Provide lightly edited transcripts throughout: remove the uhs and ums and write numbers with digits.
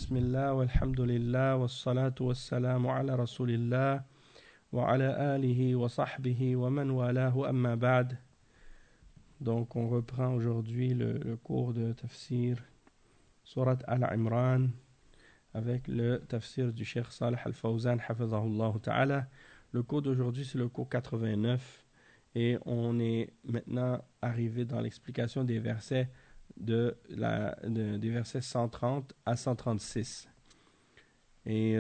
Bismillah, walhamdulillah, wassalatu wassalamu ala rasulillah, wa ala alihi wa sahbihi wa man walahu amma ba'd. Donc on reprend aujourd'hui le cours de tafsir Surat Al-Imran avec le tafsir du Cheikh Salih Al-Fawzan hafizahullah ta'ala. Le cours d'aujourd'hui c'est le cours 89 et on est maintenant arrivé dans l'explication des versets des versets 130 à 136. Et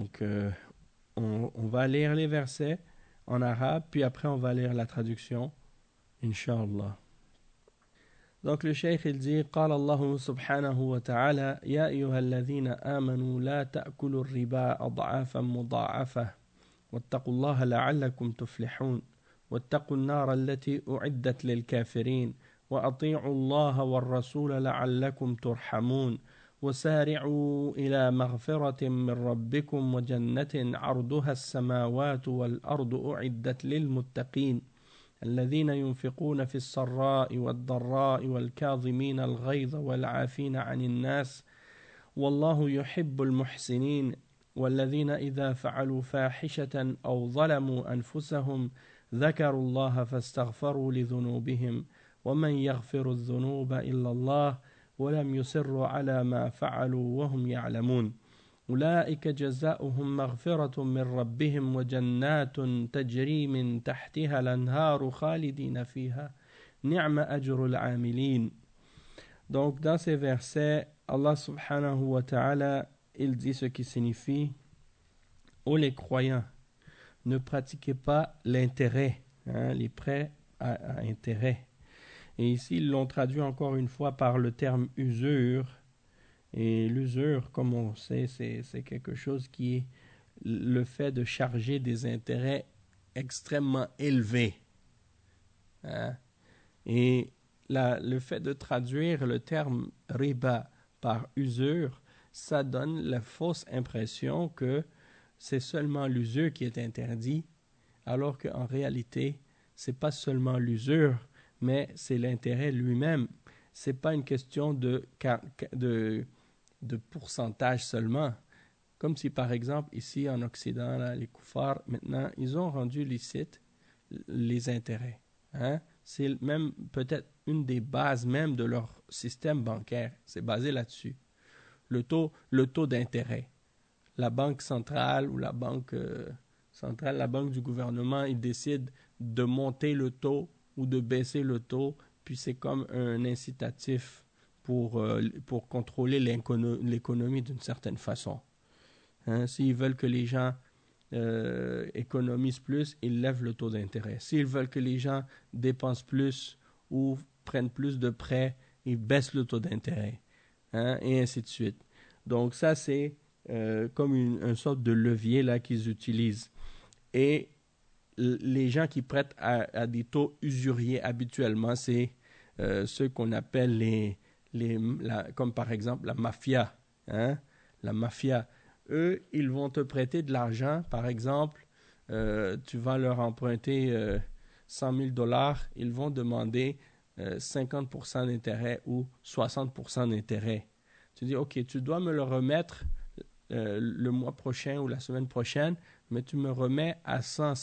on va lire les versets en arabe, puis après on va lire la traduction, Inch'Allah. Donc le cheikh il dit قال الله سبحانه وتعالى يا أيها الذين آمنوا لا تأكلوا الربا أضعافا مضاعفة واتقوا الله لعلكم تفلحون واتقوا النار التي أعدت للكافرين وأطيعوا الله والرسول لعلكم ترحمون وسارعوا إلى مغفرة من ربكم وجنة عرضها السماوات والأرض أعدت للمتقين الذين ينفقون في السراء والضراء والكاظمين الغيظ والعافين عن الناس والله يحب المحسنين والذين إذا فعلوا فاحشة أو ظلموا أنفسهم ذكروا الله فاستغفروا لذنوبهم ومن يغفر الذنوب إلا الله ولم يصروا على ما فعلوا وهم يعلمون أولئك جزاؤهم مغفرة من ربهم وجنات تجري من تحتها الأنهار خالدين فيها نعم أجر العاملين. Donc dans ces versets, Allah subhanahu wa ta'ala, il dit ce qui signifie: ô les croyants, ne pratiquez pas l'intérêt, les prêts à intérêt. Et ici, ils l'ont traduit encore une fois par le terme usure. Et l'usure, comme on sait, c'est quelque chose qui est le fait de charger des intérêts extrêmement élevés. Et le fait de traduire le terme riba par usure, ça donne la fausse impression que c'est seulement l'usure qui est interdit, alors qu'en réalité, c'est pas seulement l'usure, mais c'est l'intérêt lui-même. C'est pas une question de pourcentage seulement. Comme si, par exemple, ici en Occident, là, les koufars, maintenant, ils ont rendu licite les intérêts. C'est même peut-être une des bases même de leur système bancaire. C'est basé là-dessus. Le taux d'intérêt. La banque centrale ou la banque centrale, la banque du gouvernement, ils décident de monter le taux ou de baisser le taux, puis c'est comme un incitatif pour contrôler l'économie d'une certaine façon. S'ils veulent que les gens économisent plus, ils lèvent le taux d'intérêt. S'ils veulent que les gens dépensent plus ou prennent plus de prêts, ils baissent le taux d'intérêt, et ainsi de suite. Donc ça, c'est comme une sorte de levier là qu'ils utilisent. Et les gens qui prêtent à des taux usuriers habituellement, c'est ceux qu'on appelle comme par exemple la mafia. La mafia. Eux, ils vont te prêter de l'argent. Par exemple, tu vas leur emprunter $100 000. Ils vont demander 50% d'intérêt ou 60% d'intérêt. Tu dis, OK, tu dois me le remettre le mois prochain ou la semaine prochaine, mais tu me remets à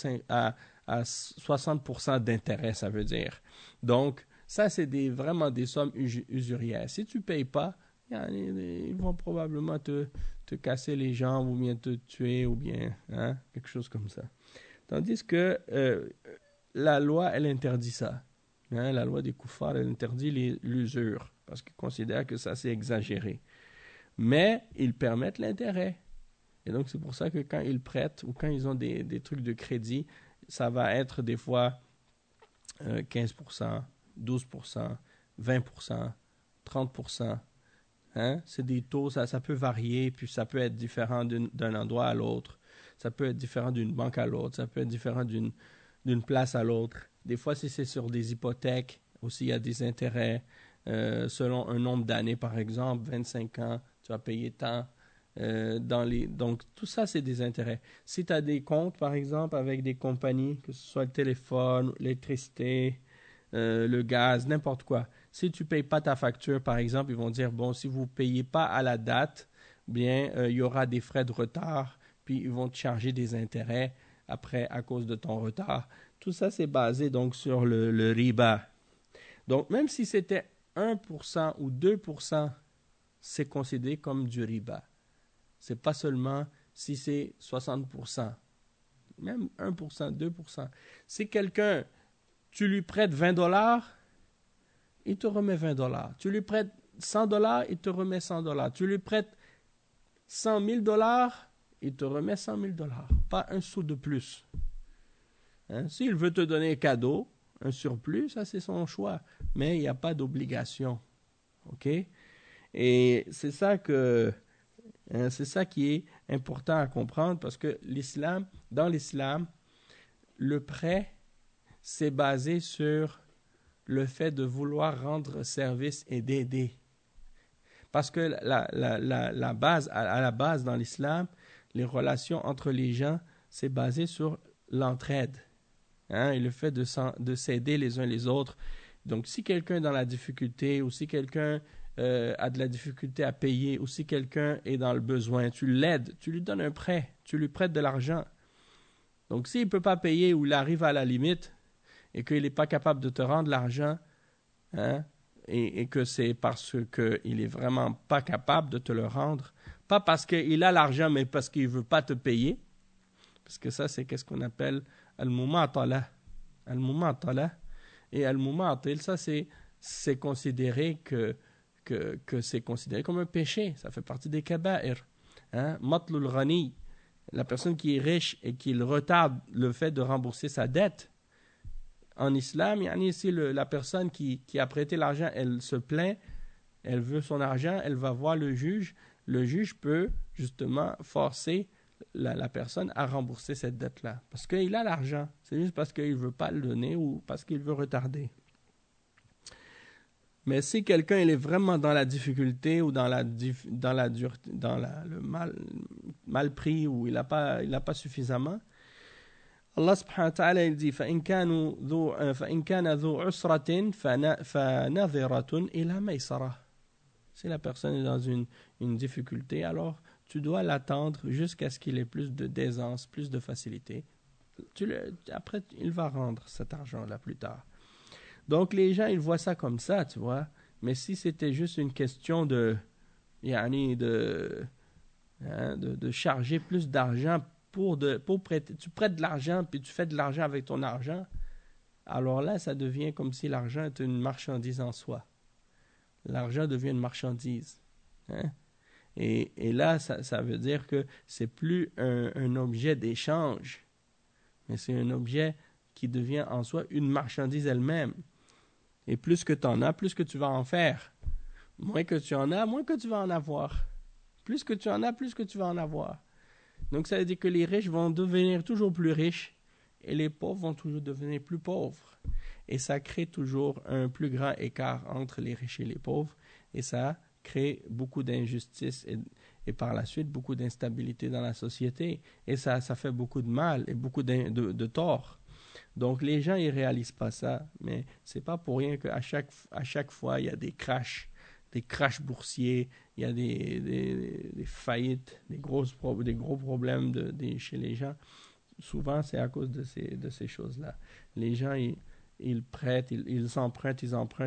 60% d'intérêt, ça veut dire. Donc, ça, c'est vraiment des sommes usurières. Si tu ne payes pas, ils vont probablement te casser les jambes ou bien te tuer ou bien quelque chose comme ça. Tandis que la loi, elle interdit ça. La loi des koufars, elle interdit l'usure parce qu'ils considèrent que ça, c'est exagéré. Mais ils permettent l'intérêt. Et donc, c'est pour ça que quand ils prêtent ou quand ils ont des trucs de crédit, ça va être des fois 15%, 12%, 20%, 30%. C'est des taux, ça peut varier, puis ça peut être différent d'un endroit à l'autre. Ça peut être différent d'une banque à l'autre. Ça peut être différent d'une place à l'autre. Des fois, si c'est sur des hypothèques, aussi, il y a des intérêts. Selon un nombre d'années, par exemple, 25 ans, tu vas payer tant. Donc, tout ça, c'est des intérêts. Si tu as des comptes, par exemple, avec des compagnies, que ce soit le téléphone, l'électricité, le gaz, n'importe quoi. Si tu ne payes pas ta facture, par exemple, ils vont dire, bon, si vous ne payez pas à la date, bien il y aura des frais de retard, puis ils vont te charger des intérêts après à cause de ton retard. Tout ça, c'est basé donc sur le riba. Donc, même si c'était 1% ou 2%, c'est considéré comme du riba. C'est pas seulement si c'est 60%, même 1%, 2%. Si quelqu'un, tu lui prêtes $20, il te remet $20. Tu lui prêtes $100, il te remet $100. Tu lui prêtes $100,000, il te remet $100,000. Pas un sou de plus. Hein? S'il veut te donner un cadeau, un surplus, ça c'est son choix. Mais il n'y a pas d'obligation. OK? Et c'est ça qui est important à comprendre parce que dans l'islam, le prêt, c'est basé sur le fait de vouloir rendre service et d'aider. Parce que à la base dans l'islam, les relations entre les gens, c'est basé sur l'entraide. Hein, et le fait de s'aider les uns les autres. Donc, si quelqu'un est dans la difficulté ou si quelqu'un a de la difficulté à payer ou si quelqu'un est dans le besoin, tu l'aides, tu lui donnes un prêt, tu lui prêtes de l'argent. Donc, s'il ne peut pas payer ou il arrive à la limite et qu'il n'est pas capable de te rendre l'argent, hein, et que c'est parce qu'il n'est vraiment pas capable de te le rendre, pas parce qu'il a l'argent, mais parce qu'il ne veut pas te payer, parce que ça, c'est qu'est-ce qu'on appelle al-mumatala. Al-mumatala. Et al-mumatil, ça, c'est considéré que c'est considéré comme un péché. Ça fait partie des kaba'ir. Hein? Matlul ghani, la personne qui est riche et qui retarde le fait de rembourser sa dette. En islam, si la personne qui a prêté l'argent, elle se plaint, elle veut son argent, elle va voir le juge. Le juge peut justement forcer la personne à rembourser cette dette-là. Parce qu'il a l'argent. C'est juste parce qu'il ne veut pas le donner ou parce qu'il veut retarder. Mais si quelqu'un il est vraiment dans la difficulté ou dans le mal pris ou il n'a pas suffisamment, Allah subhanahu wa ta'ala il dit فَإِنْ كَانَ ذُو عُسْرَةٍ فَنَظِرَةٌ إِلَى مَيْسَرَةٍ. Si la personne est dans une difficulté, alors tu dois l'attendre jusqu'à ce qu'il ait plus de d'aisance, plus de facilité. Après, il va rendre cet argent-là plus tard. Donc, les gens, ils voient ça comme ça, tu vois. Mais si c'était juste une question de charger plus d'argent pour prêter, tu prêtes de l'argent, puis tu fais de l'argent avec ton argent, alors là, ça devient comme si l'argent était une marchandise en soi. L'argent devient une marchandise. Hein? Et là, ça veut dire que c'est plus un objet d'échange, mais c'est un objet qui devient en soi une marchandise elle-même. Et plus que tu en as, plus que tu vas en faire. Moins que tu en as, moins que tu vas en avoir. Plus que tu en as, plus que tu vas en avoir. Donc ça veut dire que les riches vont devenir toujours plus riches et les pauvres vont toujours devenir plus pauvres. Et ça crée toujours un plus grand écart entre les riches et les pauvres. Et ça crée beaucoup d'injustice et par la suite beaucoup d'instabilité dans la société. Et ça fait beaucoup de mal et beaucoup de tort. Donc les gens ils réalisent pas ça, mais c'est pas pour rien qu'à chaque fois il y a des crashs boursiers, il y a des faillites, des gros problèmes chez les gens. Souvent c'est à cause de ces choses-là. Les gens ils prêtent, ils empruntent,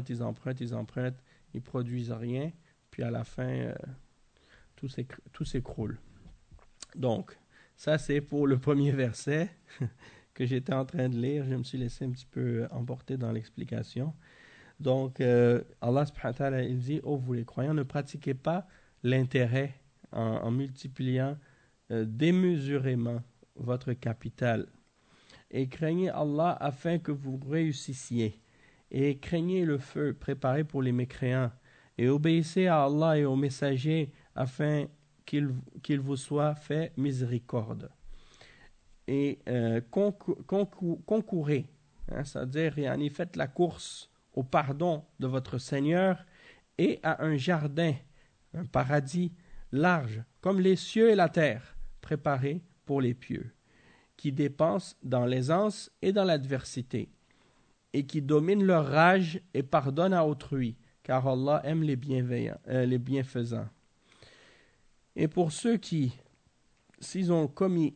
ils produisent rien, puis à la fin tout s'écroule. Donc ça c'est pour le premier verset que j'étais en train de lire. Je me suis laissé un petit peu emporter dans l'explication. Donc, Allah subhanahu wa ta'ala, il dit, oh vous les croyants, ne pratiquez pas l'intérêt en multipliant démesurément votre capital. Et craignez Allah afin que vous réussissiez. Et craignez le feu préparé pour les mécréants. Et obéissez à Allah et aux messagers afin qu'il vous soit fait miséricorde. Et concourez, hein, c'est-à-dire faites la course au pardon de votre Seigneur et à un jardin, un paradis large comme les cieux et la terre, préparé pour les pieux, qui dépensent dans l'aisance et dans l'adversité, et qui dominent leur rage et pardonnent à autrui, car Allah aime les bienfaisants. Et pour ceux qui, s'ils ont commis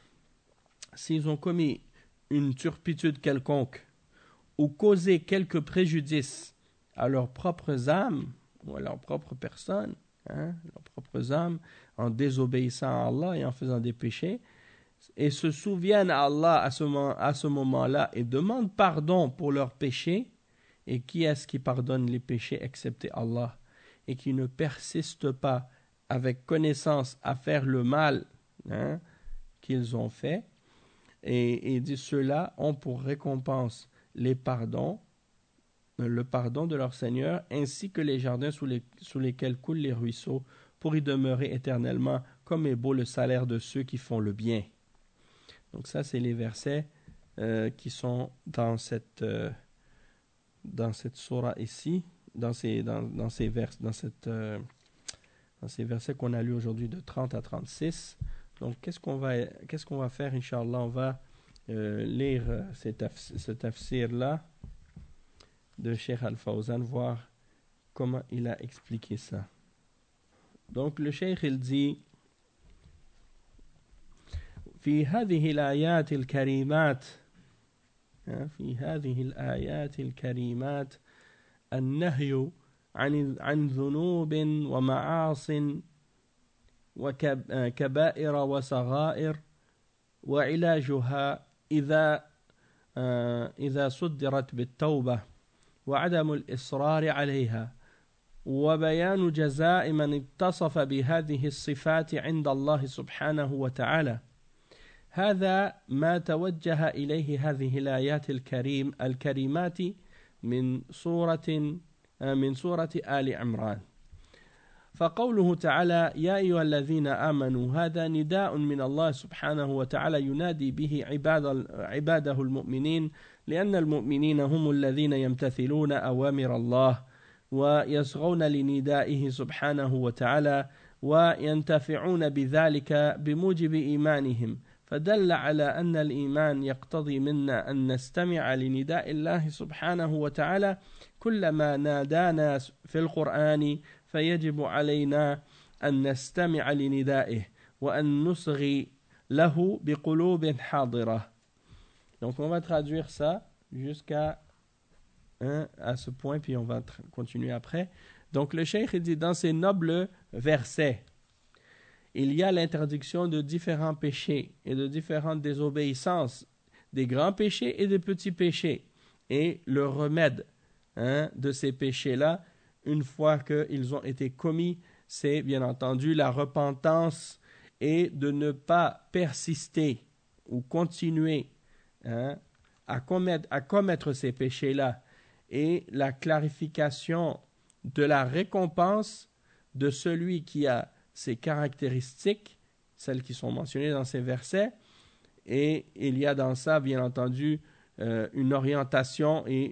une turpitude quelconque ou causé quelque préjudice à leurs propres âmes ou à leur propre personne, leurs propres âmes, en désobéissant à Allah et en faisant des péchés, et se souviennent à Allah à ce moment-là et demandent pardon pour leurs péchés, et qui est-ce qui pardonne les péchés excepté Allah, et qui ne persiste pas avec connaissance à faire le mal qu'ils ont fait, et ceux-là ont pour récompense le pardon de leur Seigneur, ainsi que les jardins sous lesquels coulent les ruisseaux, pour y demeurer éternellement, comme est beau le salaire de ceux qui font le bien. Donc ça, c'est les versets qui sont dans cette sourate ici, dans ces versets qu'on a lus aujourd'hui de 30 à 36. Donc qu'est-ce qu'on va faire, Inch'Allah? On va lire ce tafsir-là de Cheikh Al-Fawzan, voir comment il a expliqué ça. Donc le Cheikh, il dit في هذه الآيات الكريمات النهي عن ذنوب ومعاصٍ وكبائر وصغائر وعلاجها إذا صدرت بالتوبة وعدم الإصرار عليها وبيان جزاء من اتصف بهذه الصفات عند الله سبحانه وتعالى. هذا ما توجه إليه هذه الآيات الكريمات من سورة آل عمران. فقوله تعالى يا أيها الذين آمنوا هذا نداء من الله سبحانه وتعالى ينادي به عباده المؤمنين، لأن المؤمنين هم الذين يمتثلون أوامر الله ويصغون لندائه سبحانه وتعالى وينتفعون بذلك بموجب إيمانهم، فدل على أن الإيمان يقتضي منا أن نستمع لنداء الله سبحانه وتعالى كلما نادانا في القرآن، فيجب علينا أن نستمع لندائه وأن نصغي له بقلوب حاضرة. Donc on va traduire ça jusqu'à ce point, puis on va continuer après. Donc le cheikh il dit, dans ces nobles versets, il y a l'interdiction de différents péchés et de différentes désobéissances, des grands péchés et des petits péchés, et le remède de ces péchés-là, une fois qu'ils ont été commis, c'est bien entendu la repentance et de ne pas persister ou continuer à commettre ces péchés-là, et la clarification de la récompense de celui qui a ces caractéristiques, celles qui sont mentionnées dans ces versets, et il y a dans ça, bien entendu, une orientation et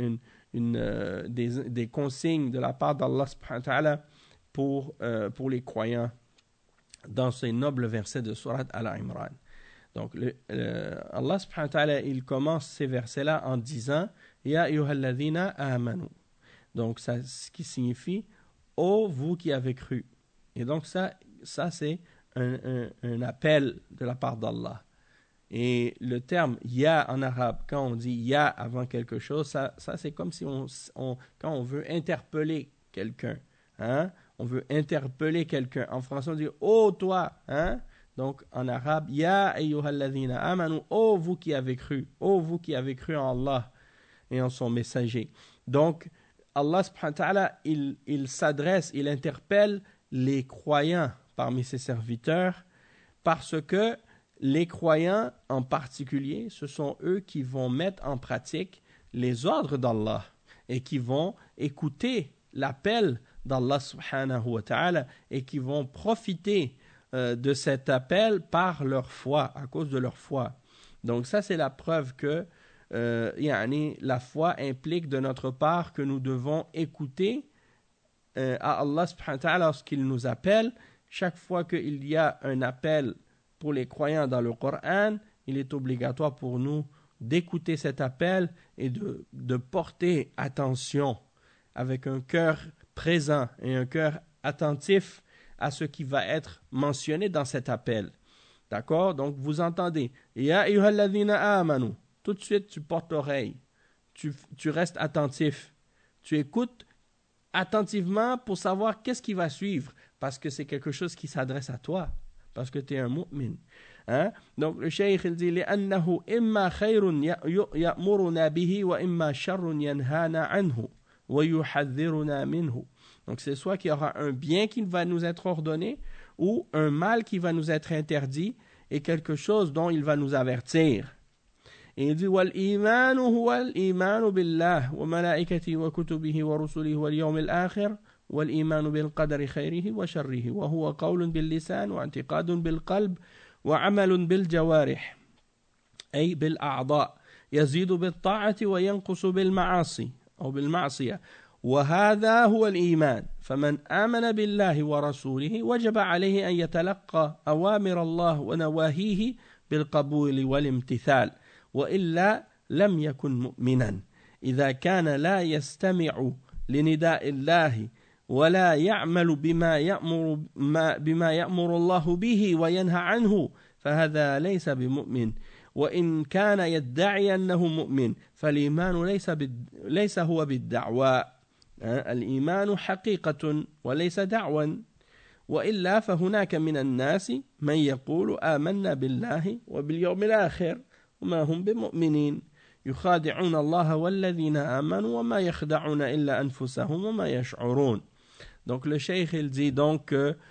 des consignes de la part d'Allah subhanahu wa ta'ala pour les croyants dans ces nobles versets de Sourate Al-Imran. Donc Allah subhanahu wa ta'ala, il commence ces versets-là en disant Ya ayyuhalladhina amanu. Donc ça, ce qui signifie ô vous qui avez cru. Et donc ça c'est un appel de la part d'Allah. Et le terme ya en arabe, quand on dit ya avant quelque chose, ça c'est comme si quand on veut interpeller quelqu'un. On veut interpeller quelqu'un. En français, on dit oh toi. Donc en arabe, ya ayyuhalladhina amanu, oh vous qui avez cru. Oh vous qui avez cru en Allah et en son messager. Donc Allah subhanahu wa ta'ala, il s'adresse, il interpelle les croyants parmi ses serviteurs, parce que les croyants en particulier, ce sont eux qui vont mettre en pratique les ordres d'Allah et qui vont écouter l'appel d'Allah subhanahu wa ta'ala et qui vont profiter de cet appel par leur foi, à cause de leur foi. Donc ça, c'est la preuve que la foi implique de notre part que nous devons écouter à Allah subhanahu wa ta'ala lorsqu'il nous appelle. Chaque fois qu'il y a un appel pour les croyants dans le Coran, il est obligatoire pour nous d'écouter cet appel et de porter attention avec un cœur présent et un cœur attentif à ce qui va être mentionné dans cet appel. D'accord? Donc vous entendez Ya ayyuhalladhina amanu. Tout de suite tu portes l'oreille. Tu restes attentif. Tu écoutes attentivement pour savoir qu'est-ce qui va suivre. Parce que c'est quelque chose qui s'adresse à toi. Parce que tu es un mu'min. Hein? Donc le cheikh il dit لأنه إما خير يأمرنا به وإما شر ينهانا عنه ويحذرنا منه. Donc c'est soit qu'il y aura un bien qui va nous être ordonné ou un mal qui va nous être interdit et quelque chose dont il va nous avertir. Et il dit والإيمان هو الإيمان بالله وملائكته وكتبه ورسله واليوم الآخر والإيمان بالقدر خيره وشره وهو قول باللسان واعتقاد بالقلب وعمل بالجوارح أي بالأعضاء يزيد بالطاعة وينقص بالمعاصي أو بالمعصية وهذا هو الإيمان فمن آمن بالله ورسوله وجب عليه أن يتلقى أوامر الله ونواهيه بالقبول والامتثال وإلا لم يكن مؤمنا إذا كان لا يستمع لنداء الله ولا يعمل بما يأمر الله به وينهى عنه فهذا ليس بمؤمن وإن كان يدعي أنه مؤمن فالإيمان ليس هو بالدعوى الإيمان حقيقة وليس دعوى وإلا فهناك من الناس من يقول آمنا بالله وباليوم الآخر وما هم بمؤمنين يخادعون الله والذين آمنوا وما يخدعون إلا أنفسهم وما يشعرون. Donc le cheikh il dit donc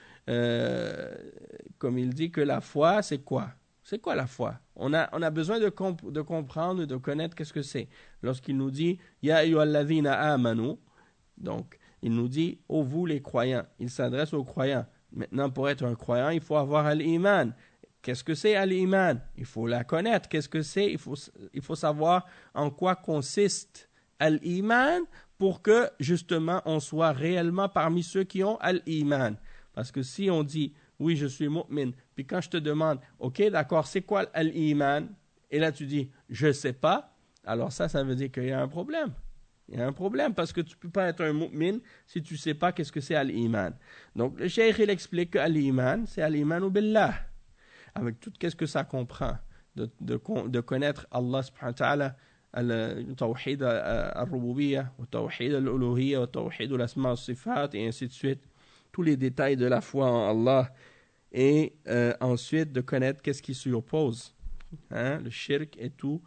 comme il dit que la foi c'est quoi? C'est quoi la foi? On a besoin de comprendre, de connaître qu'est-ce que c'est. Lorsqu'il nous dit Ya ayyuhalladhina amanu, donc il nous dit ô vous les croyants, il s'adresse aux croyants. Maintenant pour être un croyant, il faut avoir al-iman. Qu'est-ce que c'est al-iman? Il faut la connaître. Qu'est-ce que c'est? Il faut savoir en quoi consiste al-iman pour que justement on soit réellement parmi ceux qui ont al-iman. Parce que si on dit oui je suis mu'min, puis quand je te demande ok d'accord c'est quoi al-iman, et là tu dis je sais pas, alors ça veut dire qu'il y a un problème. Il y a un problème parce que tu ne peux pas être un mu'min si tu ne sais pas qu'est-ce que c'est al-iman. Donc le cheikh il explique que al-iman c'est al-imanu billah, avec tout qu'est-ce que ça comprend de connaître Allah subhanahu wa ta'ala, التوحيد الربوبية والتوحيد الألوهية والتوحيد الأسماء والصفات et ainsi de suite, tous les détails de la foi en Allah, et ensuite de connaître qu'est-ce qui s'y oppose, le shirk et tout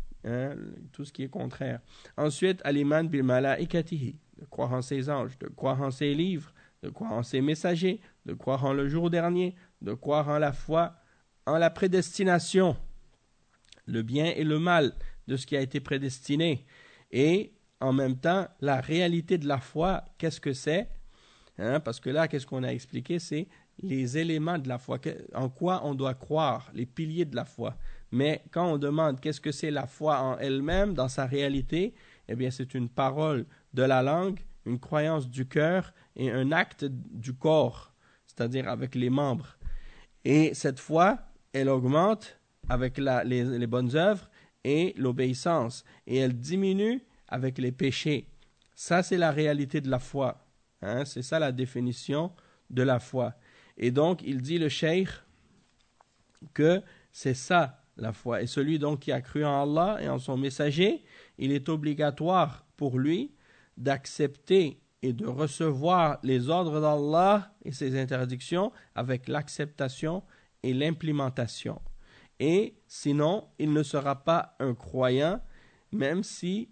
ce qui est contraire. Ensuite al-iman bil malaikatihi, de croire en ses anges, de croire en ses livres, de croire en ses messagers, de croire en le jour dernier, de croire en la foi, en la prédestination, le bien et le mal de ce qui a été prédestiné, et en même temps la réalité de la foi, qu'est-ce que c'est, parce que là qu'est-ce qu'on a expliqué, c'est les éléments de la foi, en quoi on doit croire, les piliers de la foi. Mais quand on demande qu'est-ce que c'est la foi en elle-même, dans sa réalité, eh bien c'est une parole de la langue, une croyance du cœur et un acte du corps, c'est-à-dire avec les membres. Et cette foi, elle augmente avec les bonnes œuvres et l'obéissance, et elle diminue avec les péchés. Ça, c'est la réalité de la foi. C'est ça la définition de la foi. Et donc, il dit le cheikh que c'est ça la foi. Et celui donc qui a cru en Allah et en son messager, il est obligatoire pour lui d'accepter et de recevoir les ordres d'Allah et ses interdictions avec l'acceptation et l'implémentation. Et sinon, il ne sera pas un croyant, même si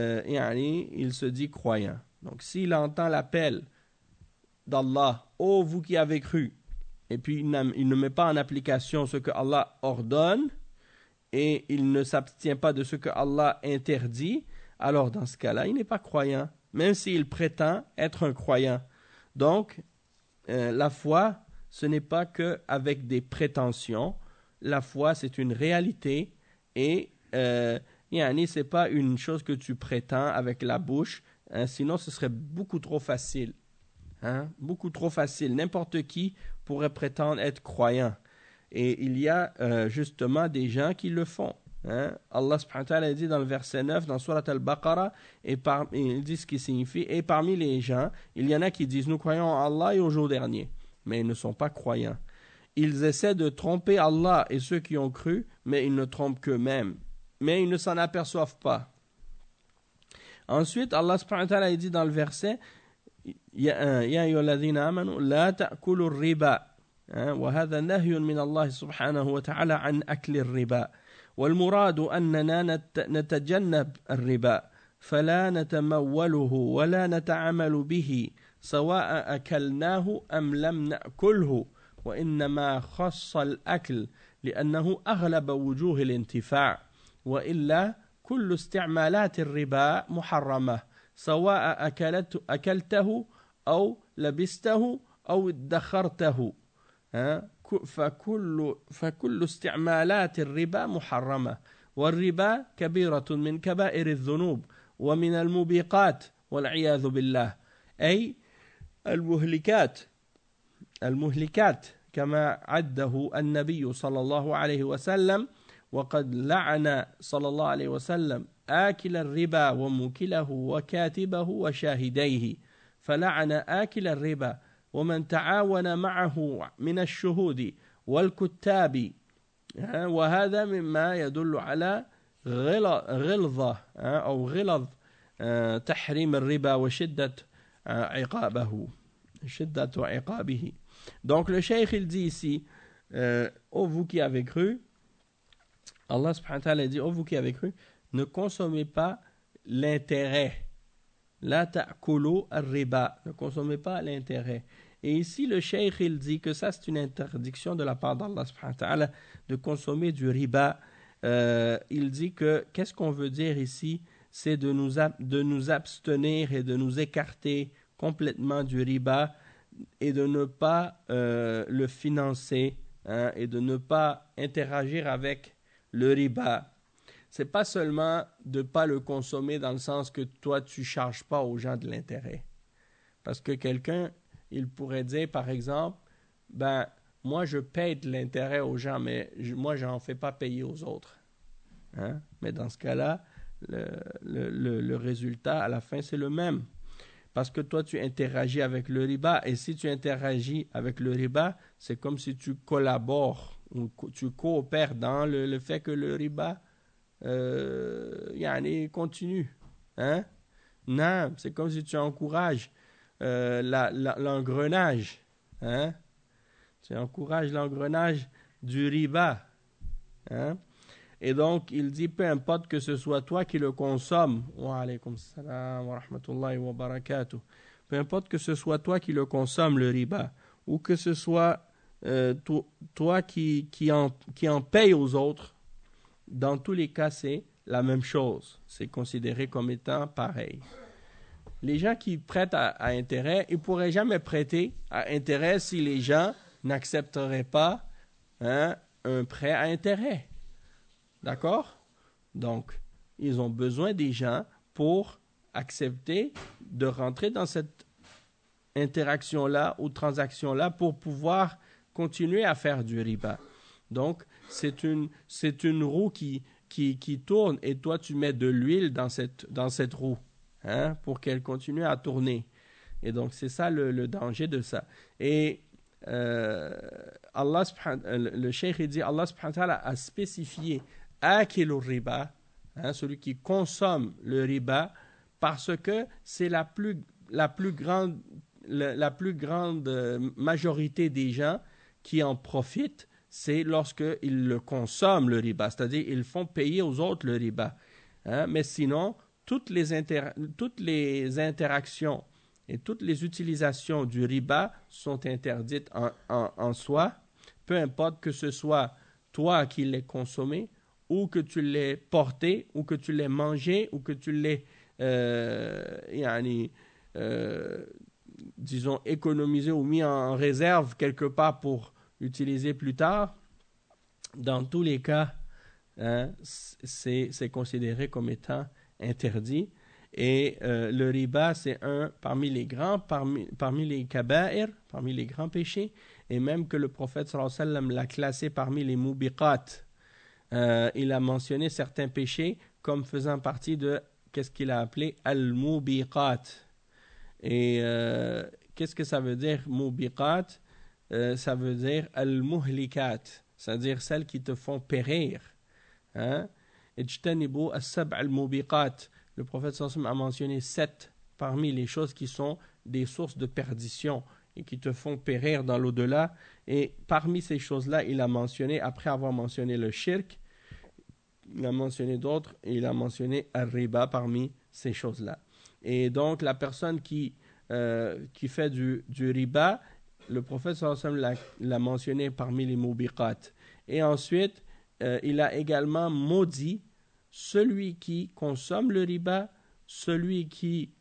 il se dit croyant. Donc, s'il entend l'appel d'Allah, ô vous qui avez cru, et puis il ne met pas en application ce que Allah ordonne, et il ne s'abstient pas de ce que Allah interdit, alors dans ce cas-là, il n'est pas croyant, même s'il prétend être un croyant. Donc, la foi, ce n'est pas qu'avec des prétentions. La foi, c'est une réalité, et ce n'est pas une chose que tu prétends avec la bouche, sinon ce serait beaucoup trop facile. Beaucoup trop facile. N'importe qui pourrait prétendre être croyant. Et il y a justement des gens qui le font. Allah subhanahu wa ta'ala dit dans le verset 9, dans Surat al-Baqarah, il dit ce qui signifie, et parmi les gens, il y en a qui disent nous croyons en Allah et au jour dernier. mais ils ne sont pas croyants. Ils essaient de tromper Allah et ceux qui ont cru, mais ils ne trompent qu'eux-mêmes. Mais ils ne s'en aperçoivent pas. Ensuite, Allah subhanahu wa ta'ala dit dans le verset Ya ayyuhalladhina amanu la ta'kulu riba. وهذا نهي من الله سبحانه وتعالى عن أكل الربا والمراد أننا نتجنب الربا فلا نتموله ولا نتعامل به سواء أكلناه أم لم نأكله وإنما خص الأكل لأنه أغلب وجوه الانتفاع وإلا كل استعمالات الربا محرمة سواء أكلته أو لبسته أو ادخرته فكل استعمالات الربا محرمة والربا كبيرة من كبائر الذنوب ومن الموبقات والعياذ بالله أي المهلكات كما عده النبي صلى الله عليه وسلم وقد لعن صلى الله عليه وسلم آكل الربا وموكله وكاتبه وشاهديه فلعن آكل الربا ومن تعاون معه من الشهود والكتاب وهذا مما يدل على غلظة أو غلظ تحريم الربا وشدة عقابه. Donc le cheikh il dit ici ô vous qui avez cru, Allah subhanahu wa ta'ala dit ô vous qui avez cru, ne consommez pas l'intérêt. La ta'kulu ar-riba, ne consommez pas l'intérêt. Et ici le cheikh il dit que ça c'est une interdiction de la part d'Allah subhanahu wa ta'ala de consommer du riba. Il dit que qu'est-ce qu'on veut dire ici, c'est de nous abstenir et de nous écarter complètement du riba et de ne pas le financer et de ne pas interagir avec le riba. C'est pas seulement de ne pas le consommer dans le sens que toi, tu ne charges pas aux gens de l'intérêt. Parce que quelqu'un, il pourrait dire, par exemple, moi, je paye de l'intérêt aux gens, mais moi, je n'en fais pas payer aux autres. Mais dans ce cas-là, le résultat, à la fin, c'est le même. Parce que toi, tu interagis avec le riba. Et si tu interagis avec le riba, c'est comme si tu collabores ou tu coopères dans le fait que le riba continue. Non, c'est comme si tu encourages l'engrenage. Tu encourages l'engrenage du riba. Et donc, il dit, peu importe que ce soit toi qui le consommes, wa alaykum salam wa rahmatullahi wa barakatuh, peu importe que ce soit toi qui le consommes, le riba, ou que ce soit toi qui en paye aux autres, dans tous les cas, c'est la même chose. C'est considéré comme étant pareil. Les gens qui prêtent à intérêt, ils ne pourraient jamais prêter à intérêt si les gens n'accepteraient pas un prêt à intérêt. D'accord? Donc, ils ont besoin des gens pour accepter de rentrer dans cette interaction-là ou transaction-là pour pouvoir continuer à faire du riba. Donc, c'est une roue qui tourne et toi, tu mets de l'huile dans cette roue pour qu'elle continue à tourner. Et donc, c'est ça le danger de ça. Et le cheikh dit, Allah subhanahu wa ta'ala a spécifié akilu riba, celui qui consomme le riba, parce que c'est la plus grande majorité des gens qui en profitent, c'est lorsqu'ils le consomment, le riba, c'est-à-dire ils font payer aux autres le riba. Mais sinon, toutes les interactions et toutes les utilisations du riba sont interdites en soi, peu importe que ce soit toi qui l'aies consommé, ou que tu l'aies porté, ou que tu l'aies mangé, ou que tu l'aies, disons, économisé ou mis en réserve quelque part pour utiliser plus tard. Dans tous les cas, c'est considéré comme étant interdit. Et le riba, c'est parmi les kaba'ir, parmi les grands péchés, et même que le prophète sallallahu alayhi wa sallam l'a classé parmi les mubiqat. Il a mentionné certains péchés comme faisant partie de qu'est-ce qu'il a appelé al-mubiqat. Et qu'est-ce que ça veut dire mubiqat? ça veut dire al-muhlikat, c'est-à-dire celles qui te font périr. Hein? Ijtanibu as-sab' al-mubiqat. Le prophète sallallahu alayhi wa sallam a mentionné 7 parmi les choses qui sont des sources de perdition et qui te font périr dans l'au-delà. Et parmi ces choses-là, il a mentionné, après avoir mentionné le shirk, il a mentionné d'autres et il a mentionné al-riba parmi ces choses-là. Et donc, la personne qui fait du riba, le prophète sallallahu alayhi wa sallam l'a mentionné parmi les mubiqat. Et ensuite, il a également maudit celui qui consomme le riba, celui qui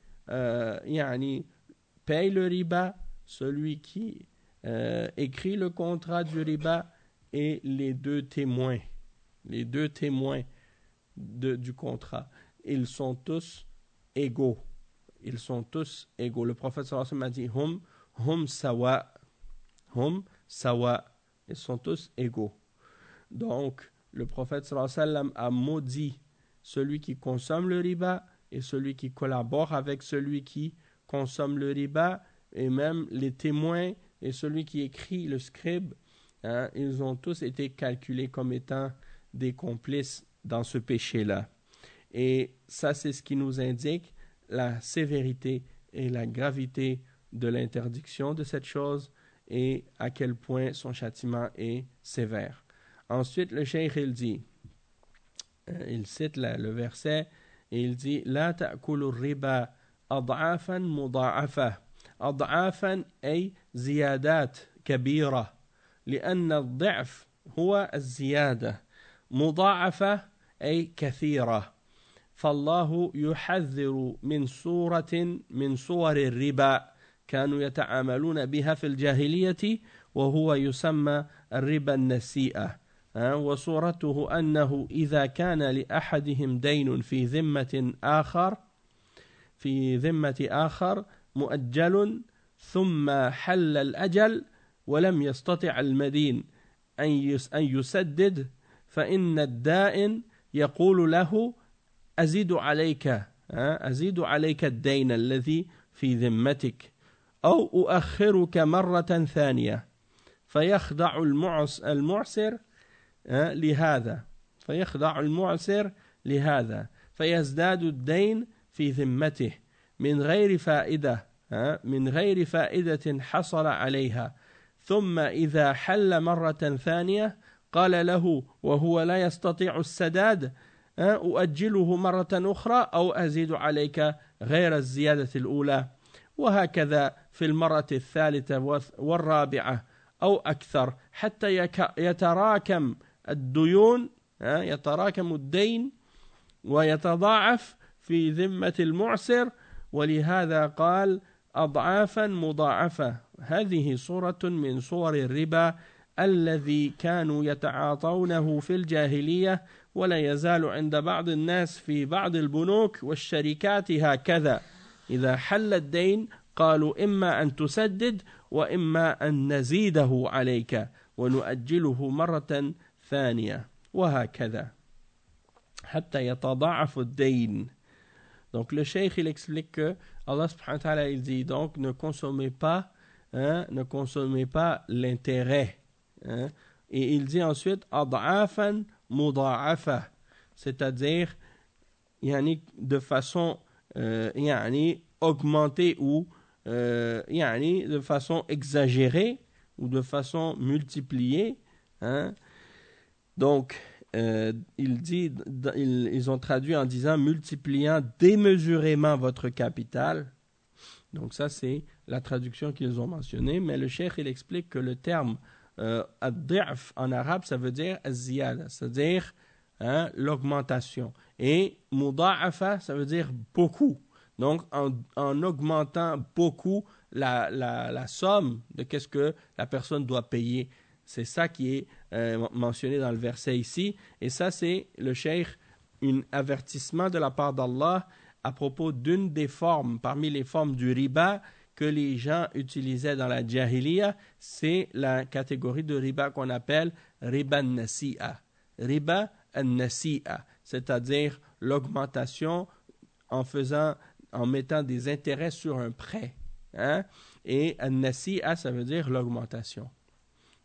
paye le riba, celui qui écrit le contrat du riba et les deux témoins. Les deux témoins du contrat. Ils sont tous égaux. Ils sont tous égaux. Le prophète sallallahu alayhi wa sallam a dit hum sawa. Hum sawa. Ils sont tous égaux. Donc, le prophète sallallahu alayhi wa sallam a maudit celui qui consomme le riba et celui qui collabore avec celui qui consomme le riba, et même les témoins et celui qui écrit, le scribe, hein, ils ont tous été calculés comme étant des complices dans ce péché-là. Et ça, c'est ce qui nous indique la sévérité et la gravité de l'interdiction de cette chose et à quel point son châtiment est sévère. Ensuite, le cheikh, il cite le verset et il dit « La ta'kulu riba ad'afan muda'afa » أضعافا أي زيادات كبيرة لأن الضعف هو الزيادة مضاعفة أي كثيرة فالله يحذر من صورة من صور الربا كانوا يتعاملون بها في الجاهلية وهو يسمى الربا النسيئة وصورته أنه إذا كان لأحدهم دين في ذمة آخر مؤجل ثم حل الأجل ولم يستطع المدين أن يسدد فإن الدائن يقول له أزيد عليك الدين الذي في ذمتك أو أؤخرك مرة ثانية فيخضع المعسر لهذا فيزداد الدين في ذمته من غير فائدة حصل عليها ثم إذا حل مرة ثانية قال له وهو لا يستطيع السداد أؤجله مرة أخرى أو أزيد عليك غير الزيادة الأولى وهكذا في المرة الثالثة والرابعة أو أكثر حتى يتراكم الدين ويتضاعف في ذمة المعسر ولهذا قال أضعافا مضاعفة هذه صورة من صور الربا الذي كانوا يتعاطونه في الجاهلية ولا يزال عند بعض الناس في بعض البنوك والشركات هكذا إذا حل الدين قالوا إما أن تسدد وإما أن نزيده عليك ونؤجله مرة ثانية وهكذا حتى يتضاعف الدين. Donc le cheikh il explique que Allah subhanahu wa ta'ala il dit donc ne consommez pas l'intérêt et il dit ensuite ad'afan muda'afa c'est-à-dire de façon augmentée ou de façon exagérée ou de façon multipliée donc ils ont traduit en disant multipliant démesurément votre capital. Donc ça c'est la traduction qu'ils ont mentionnée, mais le cheikh il explique que le terme ad-di'f en arabe ça veut dire az-ziyada, c'est-à-dire l'augmentation, et muda'afa ça veut dire beaucoup. Donc en augmentant beaucoup la somme de qu'est-ce que la personne doit payer. C'est ça qui est mentionné dans le verset ici. Et ça, c'est le cheikh, un avertissement de la part d'Allah à propos d'une des formes, parmi les formes du riba que les gens utilisaient dans la jahiliya. C'est la catégorie de riba qu'on appelle riba an-nasi'a. Riba an-nasi'a, c'est-à-dire l'augmentation en mettant des intérêts sur un prêt. Et an-nasi'a, ça veut dire l'augmentation.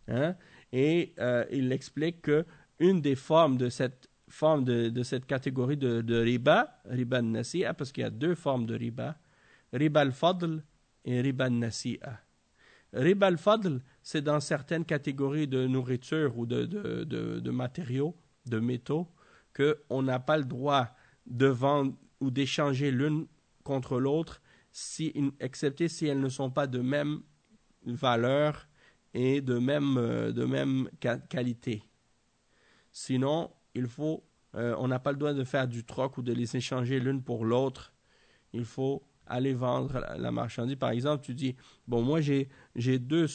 Hein? Et il explique que une des formes de cette catégorie de riba, riba al-nasi'a, parce qu'il y a deux formes de riba al-fadl et riba al-nasi'a. Riba al-fadl, c'est dans certaines catégories de nourriture ou de matériaux, de métaux, qu'on n'a pas le droit de vendre ou d'échanger l'une contre l'autre, excepté si elles ne sont pas de même valeur et de même qualité. Sinon, on n'a pas le droit de faire du troc ou de les échanger l'une pour l'autre. Il faut aller vendre la marchandise. Par exemple, tu dis, bon, moi j'ai deux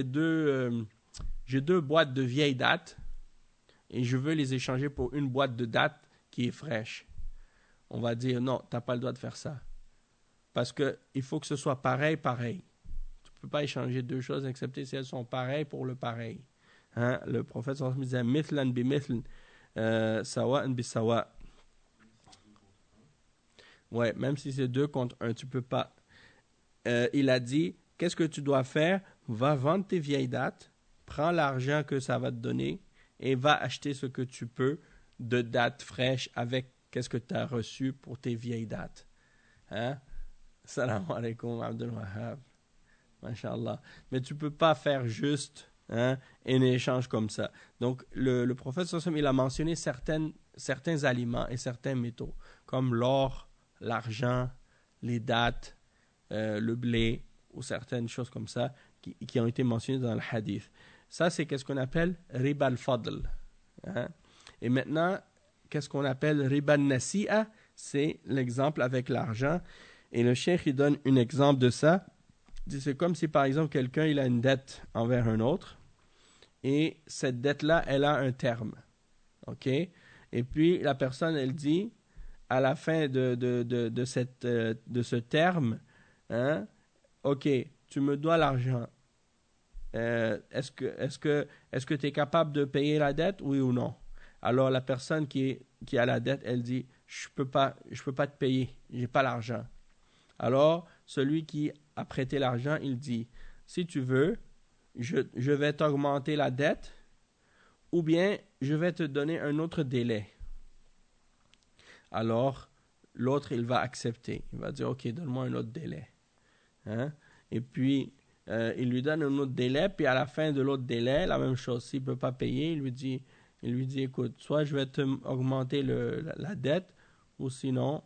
boîtes de vieille date et je veux les échanger pour une boîte de date qui est fraîche. On va dire, non, tu n'as pas le droit de faire ça. Parce qu'il faut que ce soit pareil. Tu ne peux pas échanger deux choses, excepté si elles sont pareilles pour le pareil. Hein? Le prophète disait, mithlan bi mithl, sawa'an bi sawa'. Ouais, même si c'est 2 contre 1, tu peux pas. Il a dit, qu'est-ce que tu dois faire? Va vendre tes vieilles dates, prends l'argent que ça va te donner et va acheter ce que tu peux de dates fraîches avec qu'est-ce que tu as reçu pour tes vieilles dates. Hein? Salam alaikum, Abdul Wahhab. Masha'Allah. Mais tu peux pas faire juste un échange comme ça. Donc, le prophète il a mentionné certains aliments et certains métaux, comme l'or, l'argent, les dattes, le blé, ou certaines choses comme ça, qui ont été mentionnées dans le hadith. Ça, c'est qu'est-ce qu'on appelle riba al-fadl. Hein? Et maintenant, qu'est-ce qu'on appelle riba al-nasi'a? C'est l'exemple avec l'argent. Et le cheikh, il donne un exemple de ça. C'est comme si, par exemple, quelqu'un il a une dette envers un autre, et cette dette-là, elle a un terme. OK? Et puis, la personne, elle dit, à la fin de ce terme, hein, OK, tu me dois l'argent. Est-ce que tu es capable de payer la dette, oui ou non? Alors, la personne qui a la dette, elle dit, je peux pas te payer, j'ai pas l'argent. Alors, celui qui a prêté l'argent, il dit, si tu veux, je vais t'augmenter la dette, ou bien je vais te donner un autre délai. Alors, l'autre, il va accepter. Il va dire, OK, donne-moi un autre délai. Hein? Et puis, il lui donne un autre délai, puis à la fin de l'autre délai, la même chose. S'il ne peut pas payer, il lui dit, écoute, soit je vais augmenter la dette, ou sinon,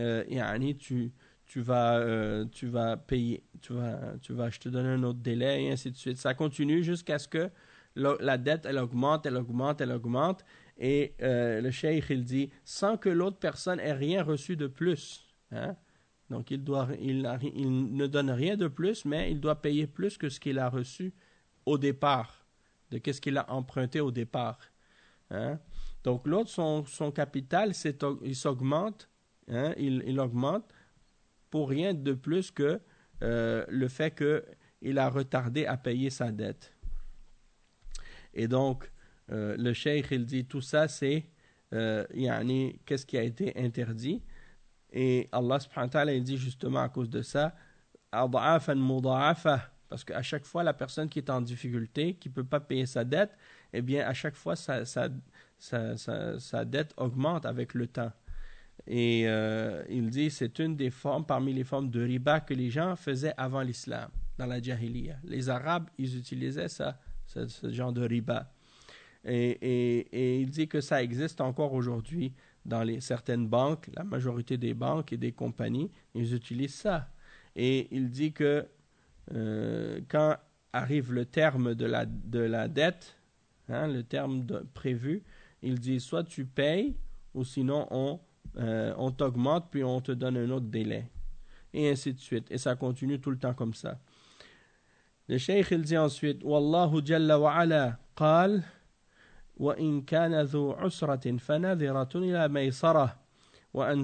tu vas payer, je te donne un autre délai, et ainsi de suite. Ça continue jusqu'à ce que la dette, elle augmente, et le cheikh, il dit, sans que l'autre personne ait rien reçu de plus. Hein? Donc, il ne donne rien de plus, mais il doit payer plus que ce qu'il a reçu au départ, de qu'est-ce qu'il a emprunté au départ. Hein? Donc, l'autre, son capital, il s'augmente, hein? Il augmente, pour rien de plus que le fait qu'il a retardé à payer sa dette. Et donc, le cheikh, il dit, tout ça, c'est qu'est-ce qui a été interdit. Et Allah subhanahu wa ta'ala, il dit justement à cause de ça, ad'afan mudha'afa, parce qu'à chaque fois, la personne qui est en difficulté, qui ne peut pas payer sa dette, eh bien, à chaque fois, sa dette augmente avec le temps. Et il dit, c'est une des formes, parmi les formes de riba que les gens faisaient avant l'islam, dans la jahiliya. Les Arabes, ils utilisaient ce genre de riba. Et il dit que ça existe encore aujourd'hui dans certaines banques, la majorité des banques et des compagnies, ils utilisent ça. Et il dit que quand arrive le terme de la dette, hein, le terme prévu, il dit soit tu payes, ou sinon on t'augmente puis on te donne un autre délai. Et ainsi de suite. Et ça continue tout le temps comme ça. Le cheikh il dit ensuite, Wallahu jalla wa ala qal وإن كان ذو عسرة فنذرة إلى ميسرة وأن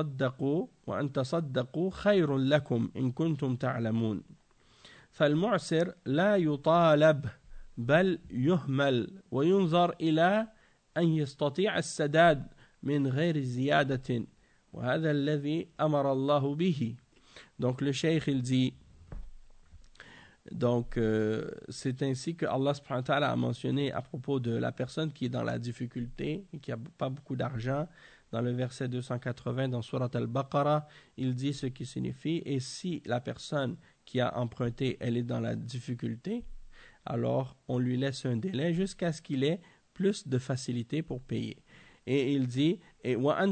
تصدقوا خير لكم إن كنتم تعلمون فالمعسر لا يطالب بل يهمل وينظر إلى أن يستطيع السداد من غير زيادة وهذا الذي أمر الله به. Donc le cheikh il dit, Donc, c'est ainsi que Allah subhanahu wa ta'ala a mentionné à propos de la personne qui est dans la difficulté et qui n'a pas beaucoup d'argent. Dans le verset 280 dans Surat al-Baqarah, il dit ce qui signifie « Et si la personne qui a emprunté, elle est dans la difficulté, alors on lui laisse un délai jusqu'à ce qu'il ait plus de facilité pour payer. » Et il dit « وَأَن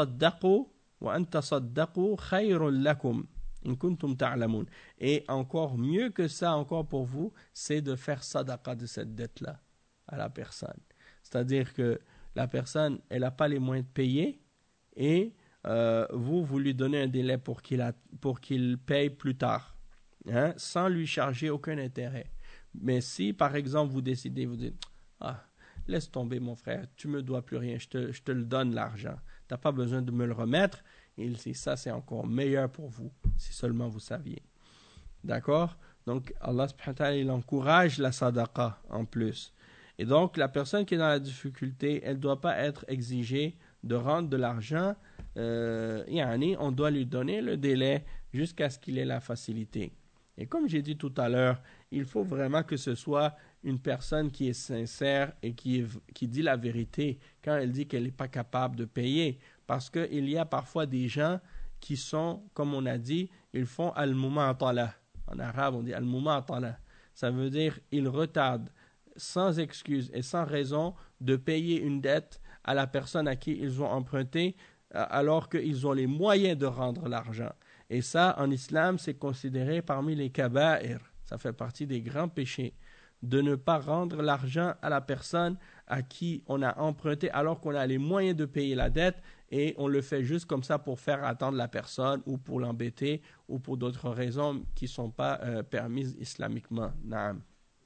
تَصَدَّقُوا خَيْرٌ لَكُمْ إِن كُنتُمْ تَعْلَمُونَ » Et encore mieux que ça, encore pour vous, c'est de faire sadaqa de cette dette-là à la personne. C'est-à-dire que la personne, elle n'a pas les moyens de payer et vous lui donnez un délai pour qu'il paye plus tard, hein, sans lui charger aucun intérêt. Mais si, par exemple, vous décidez, vous dites « Ah, laisse tomber mon frère, tu ne me dois plus rien, je te le donne l'argent. Tu n'as pas besoin de me le remettre. » Il dit « Ça, c'est encore meilleur pour vous, si seulement vous saviez. » D'accord? Donc, Allah subhanahu wa ta'ala, il encourage la sadaqa en plus. Et donc, la personne qui est dans la difficulté, elle ne doit pas être exigée de rendre de l'argent. On doit lui donner le délai jusqu'à ce qu'il ait la facilité. Et comme j'ai dit tout à l'heure, il faut vraiment que ce soit une personne qui est sincère et qui dit la vérité quand elle dit qu'elle n'est pas capable de payer. Parce qu'il y a parfois des gens qui sont, comme on a dit, ils font al-mumatala. En arabe, on dit al-mumatala. Ça veut dire ils retardent sans excuse et sans raison de payer une dette à la personne à qui ils ont emprunté alors qu'ils ont les moyens de rendre l'argent. Et ça, en islam, c'est considéré parmi les kaba'ir. Ça fait partie des grands péchés de ne pas rendre l'argent à la personne à qui on a emprunté alors qu'on a les moyens de payer la dette et on le fait juste comme ça pour faire attendre la personne ou pour l'embêter ou pour d'autres raisons qui ne sont pas permises islamiquement. Naam.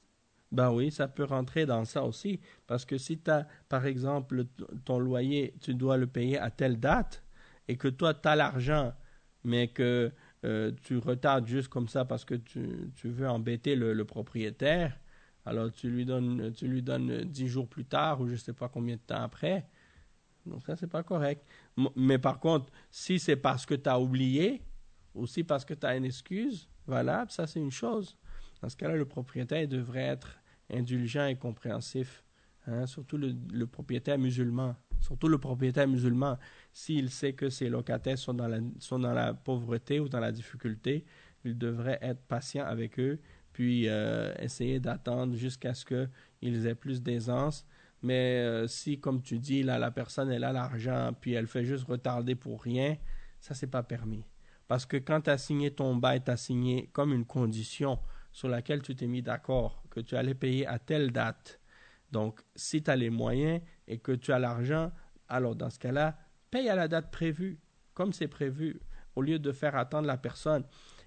Ben oui, ça peut rentrer dans ça aussi. Parce que si tu as, par exemple, ton loyer, tu dois le payer à telle date et que toi, tu as l'argent, mais que tu retardes juste comme ça parce que tu veux embêter le propriétaire, alors tu lui donnes 10 jours plus tard ou je ne sais pas combien de temps après. Donc ça, c'est pas correct. Mais par contre, si c'est parce que tu as oublié ou si parce que tu as une excuse valable, ça c'est une chose. Dans ce cas-là, le propriétaire devrait être indulgent et compréhensif, hein, surtout le propriétaire musulman. Surtout le propriétaire musulman, s'il sait que ses locataires sont dans la pauvreté ou dans la difficulté, il devrait être patient avec eux, puis essayer d'attendre jusqu'à ce qu'ils aient plus d'aisance. Mais si, comme tu dis, là, la personne elle a l'argent, puis elle fait juste retarder pour rien, ça, c'est pas permis. Parce que quand tu as signé ton bail, tu as signé comme une condition sur laquelle tu t'es mis d'accord, que tu allais payer à telle date. Donc, si tu as les moyens et que tu as l'argent, alors dans ce cas-là, paye à la date prévue, comme c'est prévu, au lieu de faire attendre la personne.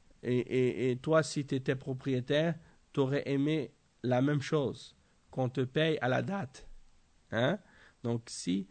Et toi, si tu étais propriétaire, tu aurais aimé la même chose, qu'on te paye à la date. Hein? Donc, si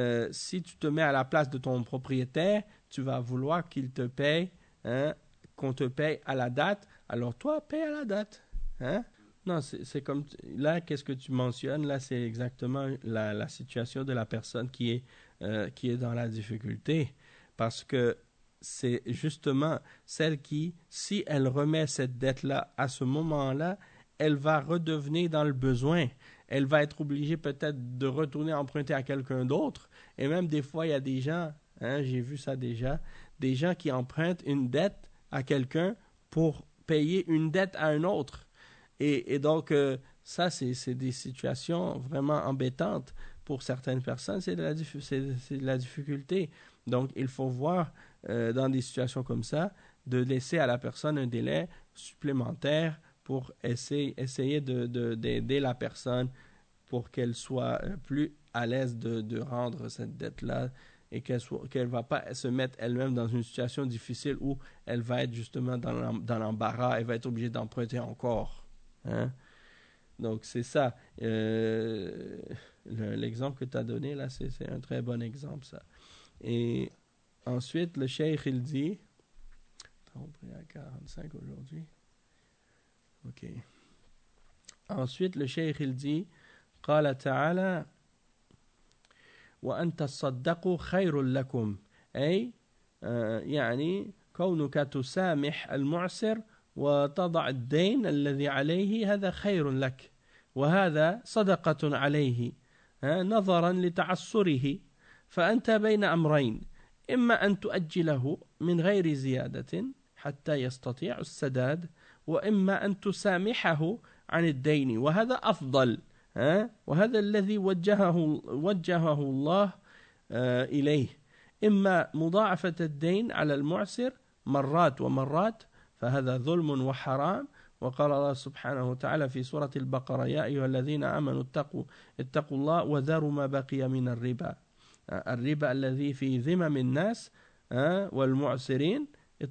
tu te mets à la place de ton propriétaire, tu vas vouloir qu'il te paye, hein, qu'on te paye à la date, alors toi, paye à la date. Hein? Non, c'est comme... Là, qu'est-ce que tu mentionnes? Là, c'est exactement la situation de la personne qui est dans la difficulté. Parce que c'est justement celle qui, si elle remet cette dette-là à ce moment-là, elle va redevenir dans le besoin. Elle va être obligée peut-être de retourner emprunter à quelqu'un d'autre. Et même des fois, il y a des gens, hein, j'ai vu ça déjà, des gens qui empruntent une dette à quelqu'un pour payer une dette à un autre. Et donc, ça, c'est des situations vraiment embêtantes pour certaines personnes. C'est de la difficulté. Donc, il faut voir dans des situations comme ça, de laisser à la personne un délai supplémentaire pour essayer d'aider la personne pour qu'elle soit plus à l'aise de rendre cette dette-là et qu'elle ne va pas se mettre elle-même dans une situation difficile où elle va être justement dans l'embarras, elle va être obligée d'emprunter encore. Hein? Donc, c'est ça. L'exemple que tu as donné, là, c'est un très bon exemple, ça. Et ensuite, le cheikh, il dit... On est à 45 aujourd'hui. OK. Ensuite, le cheikh, il dit... قال تعالى وأن تصدقوا خير لكم أي يعني كونك تسامح المعسر وتضع الدين الذي عليه هذا خير لك وهذا صدقة عليه نظرا لتعسره فأنت بين أمرين إما أن تؤجله من غير زيادة حتى يستطيع السداد وإما أن تسامحه عن الدين وهذا أفضل وهذا الذي وجهه الله إليه إما مضاعفة الدين على المعسر مرات ومرات فهذا ظلم وحرام وقال الله سبحانه وتعالى في سورة البقرة يا أيها الذين آمنوا اتقوا الله وذروا ما بقي من الربا الربا الذي في ذمم الناس والمعسرين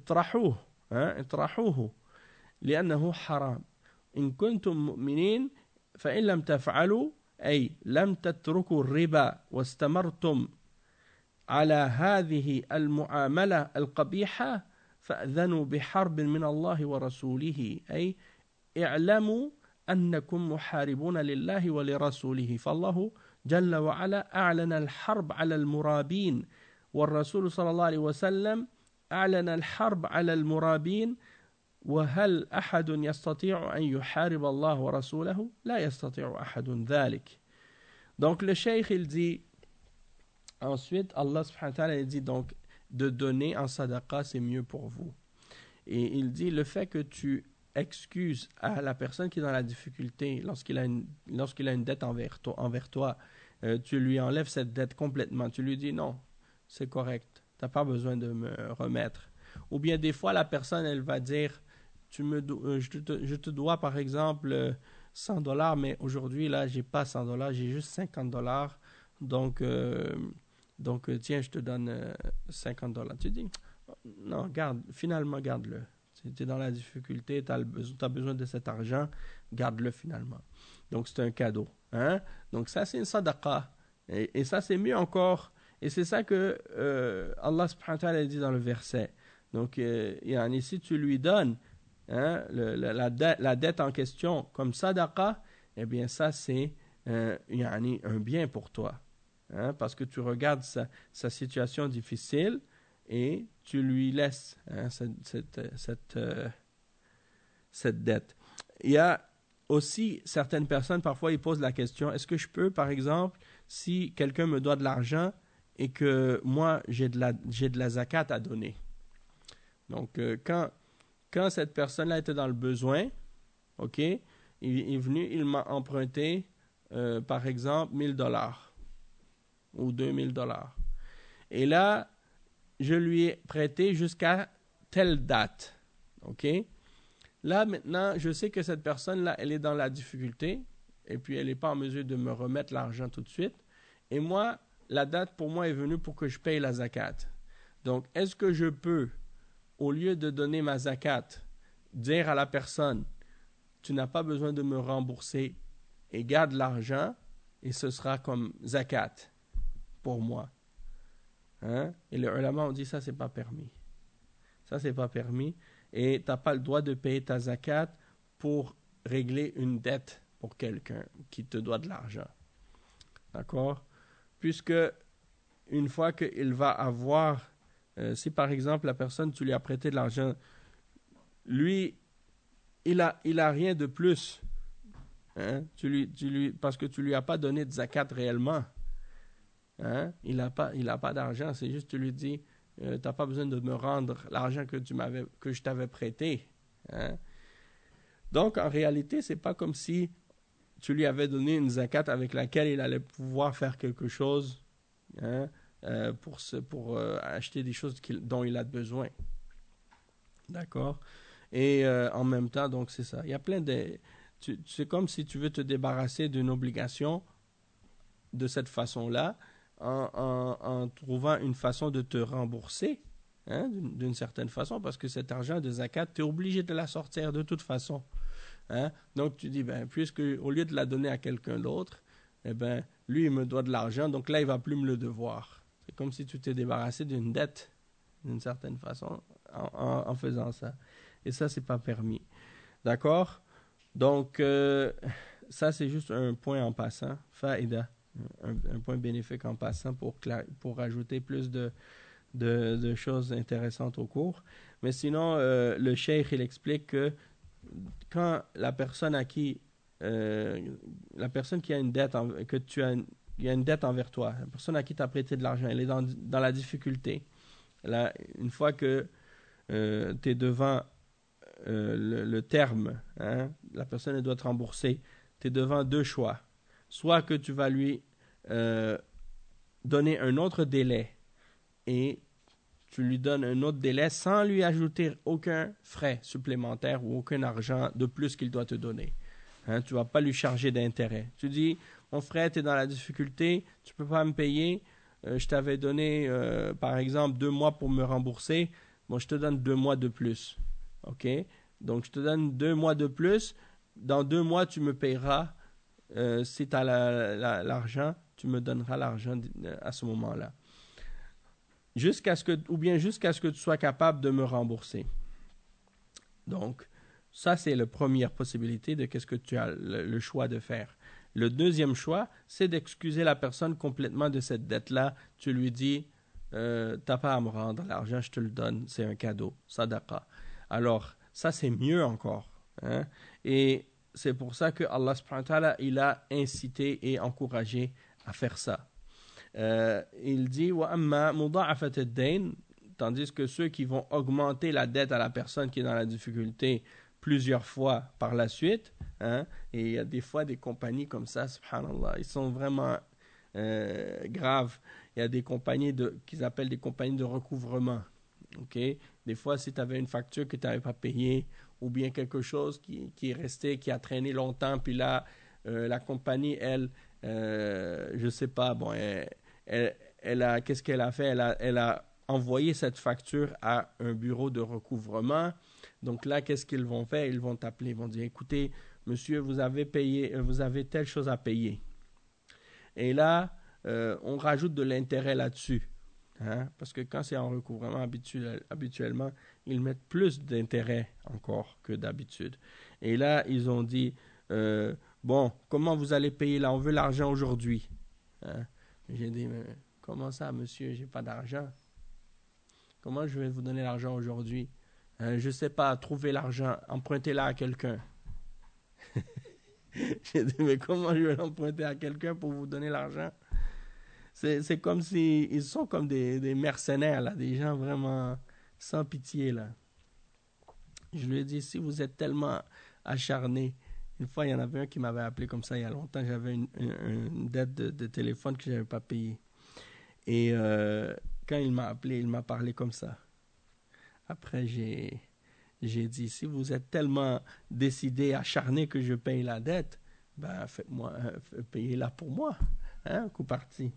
اطرحوه لأنه حرام إن كنتم مؤمنين فإن لم تفعلوا أي لم تتركوا الربا واستمرتم على هذه المعاملة القبيحة فأذنوا بحرب من الله ورسوله أي اعلموا أنكم محاربون لله ولرسوله فالله جل وعلا أعلن الحرب على المرابين والرسول صلى الله عليه وسلم أعلن الحرب على المرابين وهل أحد يستطيع أن يحارب الله ورسوله لا يستطيع أحد ذلك. Donc le cheikh il dit ensuite Allah subhanahu wa ta'ala il dit donc de donner en sadaqa c'est mieux pour vous et il dit le fait que tu excuses à la personne qui est dans la difficulté lorsqu'il a une dette envers toi tu lui enlèves cette dette complètement, tu lui dis non c'est correct, tu n'as pas besoin de me remettre. Ou bien des fois la personne elle va dire je te dois par exemple $100 mais aujourd'hui là j'ai pas $100, j'ai juste $50 donc tiens je te donne $50. Tu dis non finalement garde-le, tu es dans la difficulté, tu as besoin de cet argent, garde-le finalement, donc c'est un cadeau donc ça c'est une sadaqa et ça c'est mieux encore et c'est ça que Allah subhanahu wa ta'ala dit dans le verset. Donc si tu lui donnes la dette en question comme sadaqa, eh bien ça c'est un bien pour toi parce que tu regardes sa situation difficile et tu lui laisses cette dette. Il y a aussi certaines personnes parfois ils posent la question est-ce que je peux par exemple si quelqu'un me doit de l'argent et que moi j'ai de la zakat à donner. Donc quand cette personne-là était dans le besoin, ok, il est venu, il m'a emprunté par exemple $1,000 ou $2,000. Et là, je lui ai prêté jusqu'à telle date, ok. Là maintenant, je sais que cette personne-là, elle est dans la difficulté et puis elle n'est pas en mesure de me remettre l'argent tout de suite. Et moi, la date pour moi est venue pour que je paye la zakat. Donc, est-ce que je peux au lieu de donner ma zakat, dire à la personne, tu n'as pas besoin de me rembourser et garde l'argent et ce sera comme zakat pour moi. Et les ulama ont dit ça c'est pas permis. Ça c'est pas permis et tu n'as pas le droit de payer ta zakat pour régler une dette pour quelqu'un qui te doit de l'argent. D'accord? Puisque une fois qu'il va avoir si par exemple la personne tu lui as prêté de l'argent, lui il a rien de plus, parce que tu lui as pas donné de zakat réellement, il a pas d'argent, c'est juste tu lui dis t'as pas besoin de me rendre l'argent que je t'avais prêté, Donc en réalité c'est pas comme si tu lui avais donné une zakat avec laquelle il allait pouvoir faire quelque chose, pour acheter des choses dont il a besoin. D'accord? Et en même temps, donc c'est ça. Il y a plein de... c'est comme si tu veux te débarrasser d'une obligation de cette façon-là, en trouvant une façon de te rembourser, d'une certaine façon, parce que cet argent de zakat, tu es obligé de la sortir de toute façon. Donc tu dis, puisque au lieu de la donner à quelqu'un d'autre, lui il me doit de l'argent, donc là il ne va plus me le devoir. C'est comme si tu t'es débarrassé d'une dette, d'une certaine façon, en faisant ça. Et ça, c'est pas permis. D'accord? Donc, ça, c'est juste un point en passant. Faïda. Un point bénéfique en passant pour ajouter plus de de choses intéressantes au cours. Mais sinon, le cheikh, il explique que quand la personne qui a une dette, il y a une dette envers toi, la personne à qui tu as prêté de l'argent, elle est dans la difficulté. Là, une fois que tu es devant le terme, hein, la personne elle doit te rembourser, tu es devant deux choix. Soit que tu vas lui donner un autre délai et tu lui donnes un autre délai sans lui ajouter aucun frais supplémentaire ou aucun argent de plus qu'il doit te donner. Hein, tu ne vas pas lui charger d'intérêt. Tu dis, mon frère, tu es dans la difficulté, tu ne peux pas me payer, je t'avais donné, par exemple, 2 mois pour me rembourser, bon, je te donne 2 mois de plus. OK? Donc, je te donne 2 mois de plus. Dans 2 mois, tu me payeras. Si tu as l'argent, tu me donneras l'argent à ce moment-là. Jusqu'à ce que tu sois capable de me rembourser. Donc, ça, c'est la première possibilité de qu'est-ce que tu as le choix de faire. Le deuxième choix, c'est d'excuser la personne complètement de cette dette-là. Tu lui dis, t'as pas à me rendre l'argent, je te le donne, c'est un cadeau, sadaqa. Alors, ça, c'est mieux encore. Hein? Et c'est pour ça que Allah subhanahu wa ta'ala, il a incité et encouragé à faire ça. Il dit وَأَمَّا مُضَاعَفَةَ الدَّيْنِ, tandis que ceux qui vont augmenter la dette à la personne qui est dans la difficulté plusieurs fois par la suite, hein, et il y a des fois des compagnies comme ça, subhanallah, ils sont vraiment graves. Il y a des compagnies qu'ils appellent des compagnies de recouvrement. Okay? Des fois, si tu avais une facture que tu n'avais pas payée, ou bien quelque chose qui est resté, qui a traîné longtemps, puis là, la compagnie, elle, je sais pas, bon, qu'est-ce qu'elle a fait? Elle a envoyé cette facture à un bureau de recouvrement. Donc là, qu'est-ce qu'ils vont faire? Ils vont t'appeler, ils vont dire, écoutez, monsieur, vous avez telle chose à payer. Et là, on rajoute de l'intérêt là-dessus. Hein? Parce que quand c'est en recouvrement, habituellement, ils mettent plus d'intérêt encore que d'habitude. Et là, ils ont dit, bon, comment vous allez payer là? On veut l'argent aujourd'hui. Hein? J'ai dit, mais comment ça, monsieur, j'ai pas d'argent? Comment je vais vous donner l'argent aujourd'hui? Je sais pas, trouvez l'argent, empruntez-la à quelqu'un. J'ai dit, mais comment je vais l'emprunter à quelqu'un pour vous donner l'argent? C'est comme si ils sont comme des mercenaires, là, des gens vraiment sans pitié, là. Je lui ai dit, si vous êtes tellement acharné, une fois, il y en avait un qui m'avait appelé comme ça il y a longtemps, j'avais une dette de téléphone que je n'avais pas payée. Et quand il m'a appelé, il m'a parlé comme ça. Après, j'ai dit, si vous êtes tellement décidé, acharné que je paye la dette, ben faites-moi, payez-la pour moi, hein, coup parti.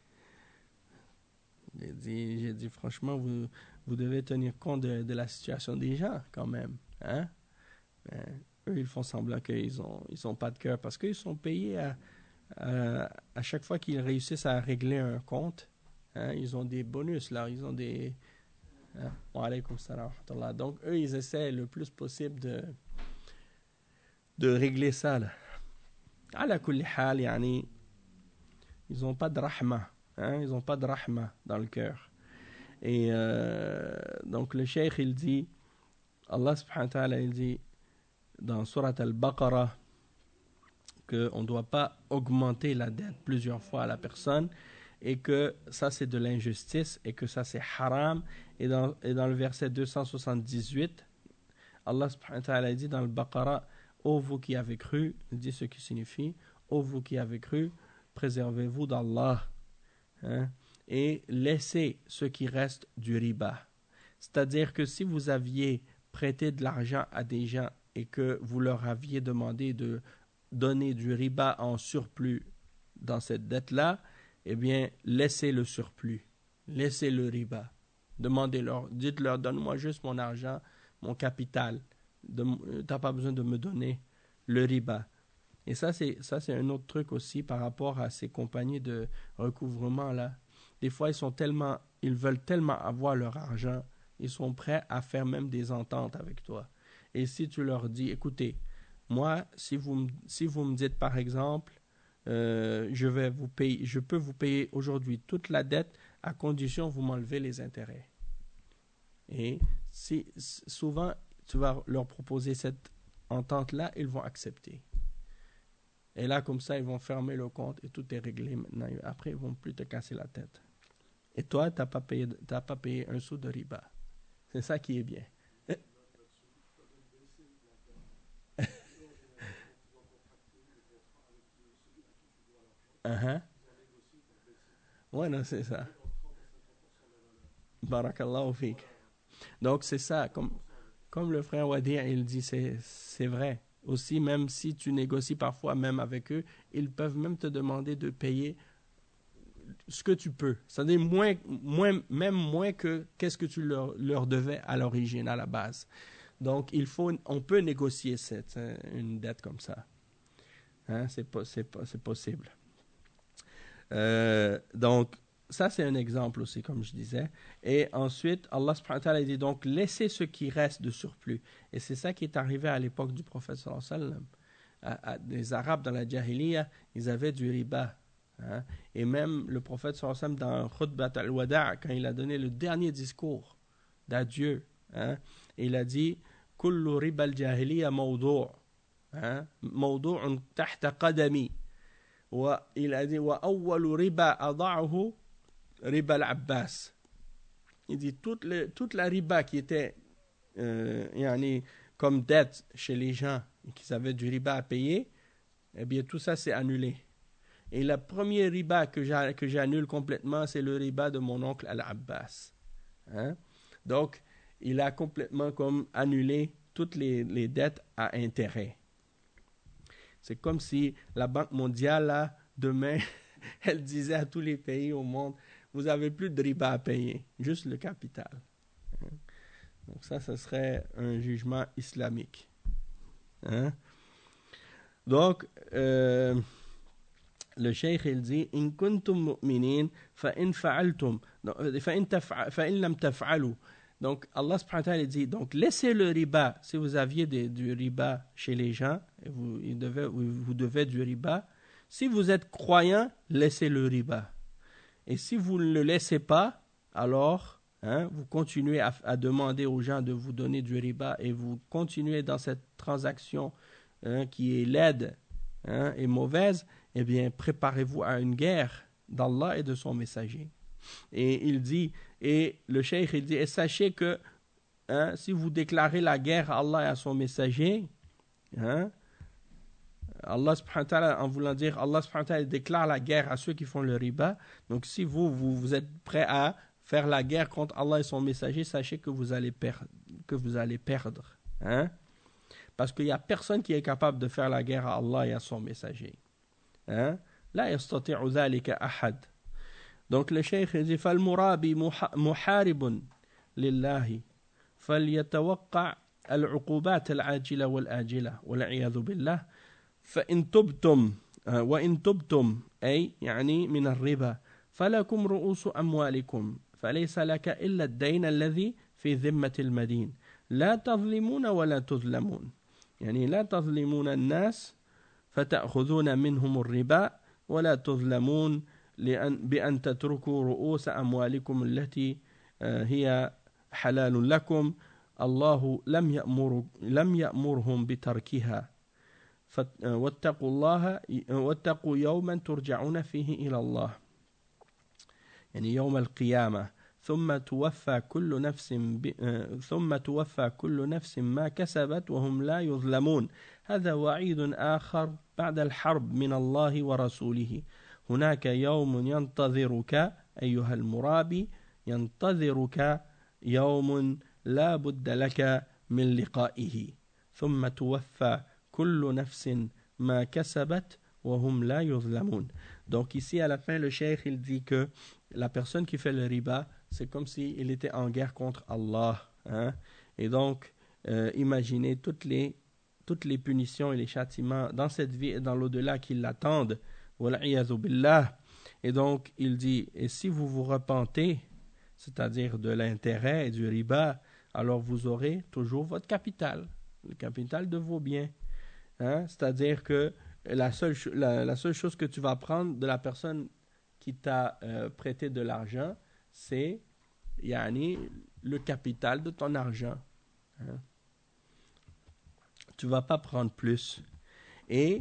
J'ai dit franchement, vous devez tenir compte de la situation des gens quand même. Hein? Eux, ils font semblant qu'ils ont pas de cœur parce qu'ils sont payés à chaque fois qu'ils réussissent à régler un compte. Hein? Ils ont des bonus là, ils ont des... Hein? Wa alaykoum salam. Donc eux, ils essaient le plus possible de régler ça. Là. Ala kulli hal, yani, ils n'ont pas de rahma. Hein, ils n'ont pas de rahma dans le cœur. Et donc le cheikh, il dit, Allah subhanahu wa ta'ala, il dit dans Surat al-Baqarah qu'on ne doit pas augmenter la dette plusieurs fois à la personne et que ça c'est de l'injustice et que ça c'est haram. Et dans le verset 278, Allah subhanahu wa ta'ala dit dans le Baqarah, ô vous qui avez cru, il dit ce qui signifie, ô vous qui avez cru, préservez-vous d'Allah. Hein, et laissez ce qui reste du riba. C'est-à-dire que si vous aviez prêté de l'argent à des gens et que vous leur aviez demandé de donner du riba en surplus dans cette dette-là, eh bien, laissez le surplus, laissez le riba. Demandez-leur, dites-leur, donne-moi juste mon argent, mon capital. Tu n'as pas besoin de me donner le riba. Et ça, c'est un autre truc aussi par rapport à ces compagnies de recouvrement là. Des fois, ils veulent tellement avoir leur argent, ils sont prêts à faire même des ententes avec toi. Et si tu leur dis, écoutez, moi, si vous me dites par exemple, je peux vous payer aujourd'hui toute la dette à condition que vous m'enlevez les intérêts. Et souvent, tu vas leur proposer cette entente-là, ils vont accepter. Et là, comme ça, ils vont fermer le compte et tout est réglé maintenant. Après, ils ne vont plus te casser la tête. Et toi, tu n'as pas payé un sou de riba. C'est ça qui est bien. Uh-huh. Ouais, non, c'est ça. Barakallahu fik. Donc, c'est ça. Comme le frère Wadir, il dit, c'est vrai. Aussi, même si tu négocies parfois même avec eux, ils peuvent même te demander de payer ce que tu peux. C'est-à-dire même moins que qu'est-ce que tu leur devais à l'origine, à la base. Donc, on peut négocier une dette comme ça. Hein, c'est possible. Donc, ça c'est un exemple aussi, comme je disais. Et ensuite, Allah subhanahu wa ta'ala dit donc, laissez ce qui reste de surplus. Et c'est ça qui est arrivé à l'époque du prophète sallallahu alayhi wa sallam. Les Arabes dans la Jahiliya, ils avaient du riba. Hein? Et même le prophète sallallahu alayhi wa sallam dans Khutbat al-Wada', quand il a donné le dernier discours d'adieu, hein? Il a dit Kullu riba al-jahiliya mawdu', mawdu'un tahta qadami. Il a dit wa awwalu riba ada'ahu riba al-Abbas. Il dit toute la riba qui était comme dette chez les gens et qu'ils avaient du riba à payer, eh bien tout ça c'est annulé. Et la première riba que j'annule complètement, c'est le riba de mon oncle Al-Abbas. Hein? Donc, il a complètement comme annulé toutes les dettes à intérêt. C'est comme si la Banque mondiale, là, demain, elle disait à tous les pays au monde, vous n'avez plus de riba à payer, juste le capital. Hein? Donc ça serait un jugement islamique. Hein? Donc, le cheikh il dit in kuntum mu'minin fa in fa'altum fa in lam taf'alu. Donc Allah subhanahu wa ta'ala dit donc laissez le riba si vous aviez du riba chez les gens et vous devez du riba. Si vous êtes croyant, laissez le riba. Et si vous ne le laissez pas, alors vous continuez à demander aux gens de vous donner du riba et vous continuez dans cette transaction qui est laide et mauvaise, eh bien, préparez-vous à une guerre d'Allah et de son messager. Et il dit, et le cheikh, il dit, et sachez que si vous déclarez la guerre à Allah et à son messager, Allah subhanahu wa ta'ala, en voulant dire, Allah subhanahu wa ta'ala déclare la guerre à ceux qui font le riba. Donc, si vous êtes prêt à faire la guerre contre Allah et son messager, sachez que vous allez perdre. Hein? Parce qu'il n'y a personne qui est capable de faire la guerre à Allah et à son messager. لا يستطيع ذلك أحد. Donc le cheikh dit فالمرابي محارب لله فليتوقع العقوبات العاجلة والآجلة والعياذ بالله فإن تبتم وإن تبتم أي يعني من الربا فلكم رؤوس أموالكم فليس لك إلا الدين الذي في ذمة المدين لا تظلمون ولا تظلمون يعني لا تظلمون الناس فتأخذون منهم الربا ولا تظلمون بأن تتركوا رؤوس أموالكم التي هي حلال لكم الله لم يأمرهم بتركها واتقوا الله واتقوا يوما ترجعون فيه إلى الله يعني يوم القيامة ثم توفى كل نفس ما كسبت وهم لا يظلمون هذا وعيد آخر بعد الحرب من الله ورسوله هناك يوم ينتظرك أيها المرابي ينتظرك يوم لا بد لك من لقائه ثم توفى كل نفس ما كسبت وهم لا يظلمون. Donc ici à la fin le cheikh il dit que la personne qui fait le riba c'est comme s'il était en guerre contre Allah. Et donc imaginez toutes les punitions et les châtiments dans cette vie et dans l'au-delà qui l'attendent. Et donc il dit et si vous vous repentez, c'est-à-dire de l'intérêt et du riba, alors vous aurez toujours votre capital, le capital de vos biens. C'est-à-dire que la seule chose que tu vas prendre de la personne qui t'a prêté de l'argent, c'est yani, le capital de ton argent. Hein? Tu ne vas pas prendre plus. Et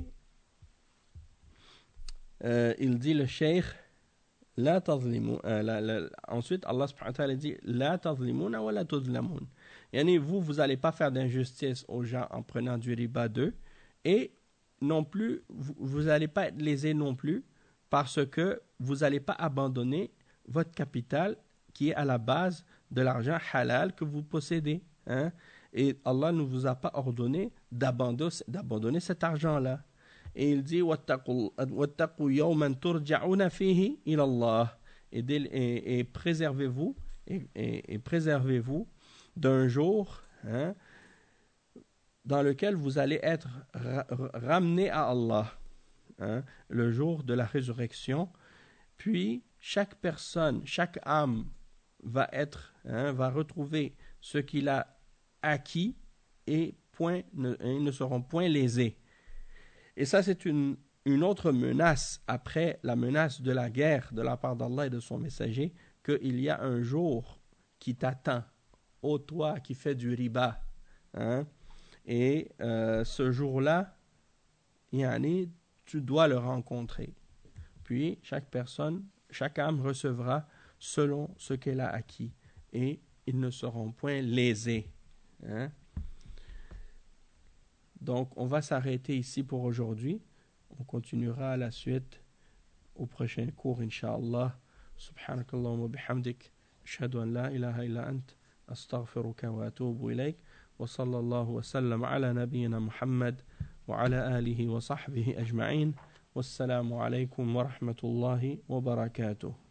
il dit le cheikh, la tazlimu, ensuite Allah subhanahu wa ta'ala dit la tazlimuna wa la tuzlamun. Yani vous n'allez pas faire d'injustice aux gens en prenant du riba d'eux, et non plus vous n'allez pas être lésés non plus parce que vous n'allez pas abandonner votre capital qui est à la base de l'argent halal que vous possédez. Hein? Et Allah ne vous a pas ordonné d'abandonner cet argent-là. Et il dit وَاتَّقُوا يَوْمًا تُرْجَعُونَ فِيهِ إِلَى اللَّهِ et préservez-vous et préservez-vous d'un jour, hein, dans lequel vous allez être ramené à Allah, hein, le jour de la résurrection. Puis chaque personne, chaque âme va retrouver ce qu'il a acquis et ils ne seront point lésés. Et ça, c'est une autre menace après la menace de la guerre de la part d'Allah et de son messager, qu'il y a un jour qui t'attend, ô toi qui fais du riba. Hein? Et ce jour-là, yani, tu dois le rencontrer. Puis chaque âme recevra selon ce qu'elle a acquis et ils ne seront point lésés. Hein? Donc, on va s'arrêter ici pour aujourd'hui. On continuera à la suite au prochain cours, Inch'Allah. Subhanakallahumma wa bihamdik. Ashhadu an la ilaha illa ant. Astaghfiruka wa atubu ilayk. Wa sallallahu wa sallam ala nabiyyina Muhammad wa ala alihi wa sahbihi ajma'in. Wassalamu alaykum wa rahmatullahi wa barakatuh.